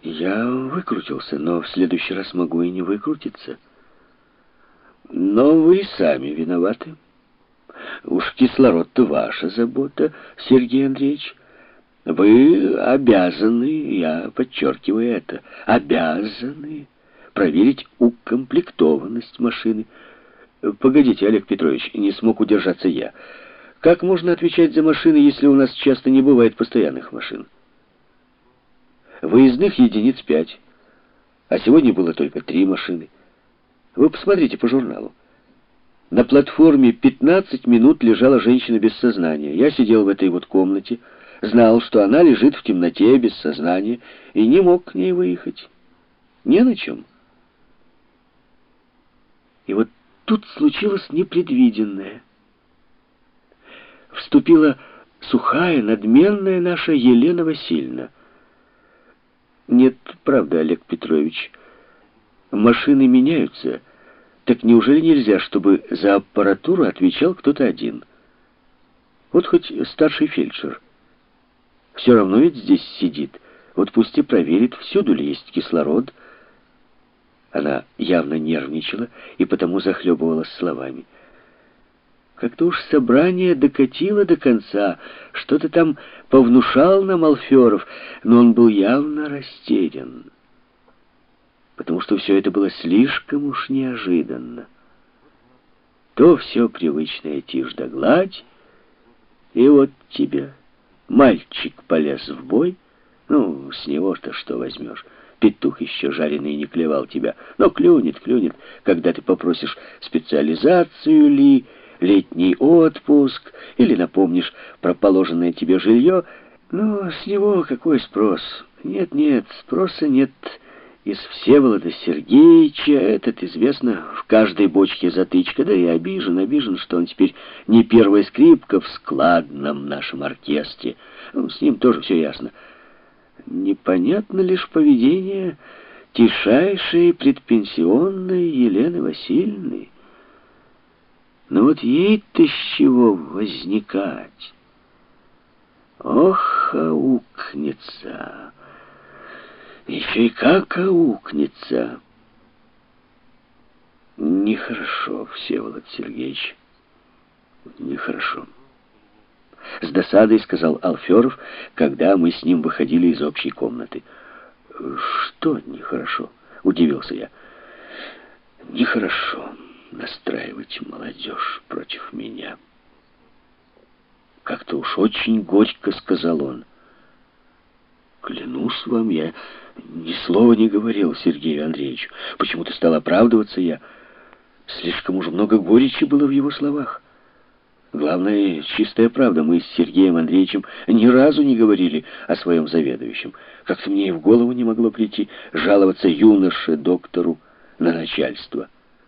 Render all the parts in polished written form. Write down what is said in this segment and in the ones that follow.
Я выкрутился, но в следующий раз могу и не выкрутиться. Но вы сами виноваты. Уж кислород-то ваша забота, Сергей Андреевич. Вы обязаны, я подчеркиваю это, обязаны проверить укомплектованность машины. Погодите, Олег Петрович, не смог удержаться я. Как можно отвечать за машины, если у нас часто не бывает постоянных машин? Выездных единиц 5, а сегодня было только 3 машины. Вы посмотрите по журналу. На платформе 15 минут лежала женщина без сознания. Я сидел в этой вот комнате, знал, что она лежит в темноте, без сознания, и не мог к ней выехать. Не на чем. И вот тут случилось непредвиденное. Вступила сухая, надменная наша Елена Васильевна. Нет, правда, Олег Петрович, машины меняются. Так неужели нельзя, чтобы за аппаратуру отвечал кто-то один? Вот хоть старший фельдшер. Все равно ведь здесь сидит. Вот пусть и проверит, всюду ли есть кислород. Она явно нервничала и потому захлебывалась словами. Как-то уж собрание докатило до конца. Что-то там повнушал нам Алферов, но он был явно растерян. Потому что все это было слишком уж неожиданно. То все привычная тишь да гладь, и вот тебе мальчик полез в бой. Ну, с него-то что возьмешь? Петух еще жареный не клевал тебя, но клюнет, когда ты попросишь специализацию ли, летний отпуск, или напомнишь про положенное тебе жилье. Но с него какой спрос? Нет, спроса нет. Из Всеволода Сергеевича, этот, известно, в каждой бочке затычка, да и обижен, что он теперь не первая скрипка в складном нашем оркестре. Ну, с ним тоже все ясно. Непонятно лишь поведение тишайшей предпенсионной Елены Васильевны. Но вот ей-то с чего возникать? Ох, аукнется! Еще и как аукнется! Нехорошо, Всеволод Сергеевич, нехорошо. С досадой сказал Алферов, когда мы с ним выходили из общей комнаты. Что нехорошо? Удивился я. Нехорошо настраивать молодежь против меня. Как-то уж очень горько сказал он. Клянусь вам, я ни слова не говорил Сергею Андреевичу. Почему-то стал оправдываться я. Слишком уж много горечи было в его словах. Главное, чистая правда. Мы с Сергеем Андреевичем ни разу не говорили о своем заведующем. Как-то мне и в голову не могло прийти жаловаться юноше-доктору на начальство.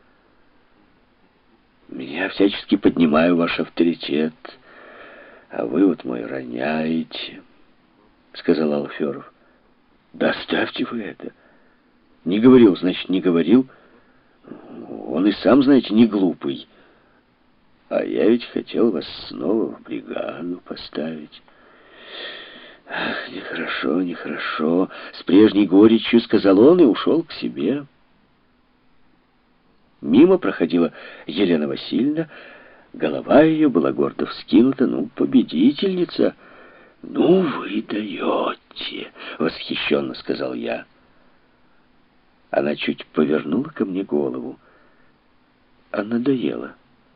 Меня всячески поднимаю ваш авторитет, а вы вот мой роняете, сказал Алферов. Да оставьте вы это. Не говорил, значит, не говорил. Он и сам, знаете, не глупый. А я ведь хотел вас снова в бригаду поставить. Ах, нехорошо. С прежней горечью сказал он и ушел к себе. Мимо проходила Елена Васильевна. Голова ее была гордо вскинута. Ну, победительница. Ну, вы даете, восхищенно сказал я. Она чуть повернула ко мне голову. А надоело.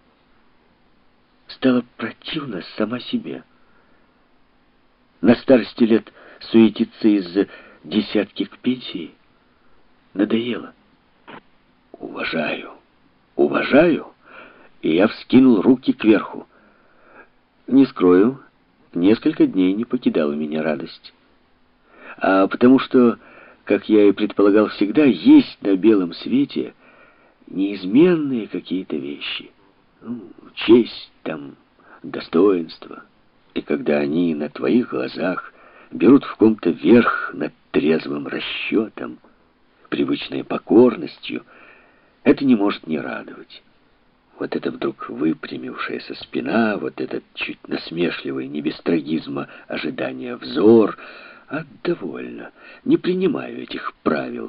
Стала противна сама себе. На старости лет суетиться из-за десятки к пенсии надоело. Уважаю, и я вскинул руки кверху. Не скрою, несколько дней не покидала меня радость. А потому что, как я и предполагал всегда, есть на белом свете неизменные какие-то вещи. Ну, честь там, достоинство. И когда они на твоих глазах берут в ком-то верх над трезвым расчетом, привычной покорностью, это не может не радовать. Вот это вдруг выпрямившаяся спина, вот этот чуть насмешливый, не без трагизма, ожидание взор, довольно. Не принимаю этих правил.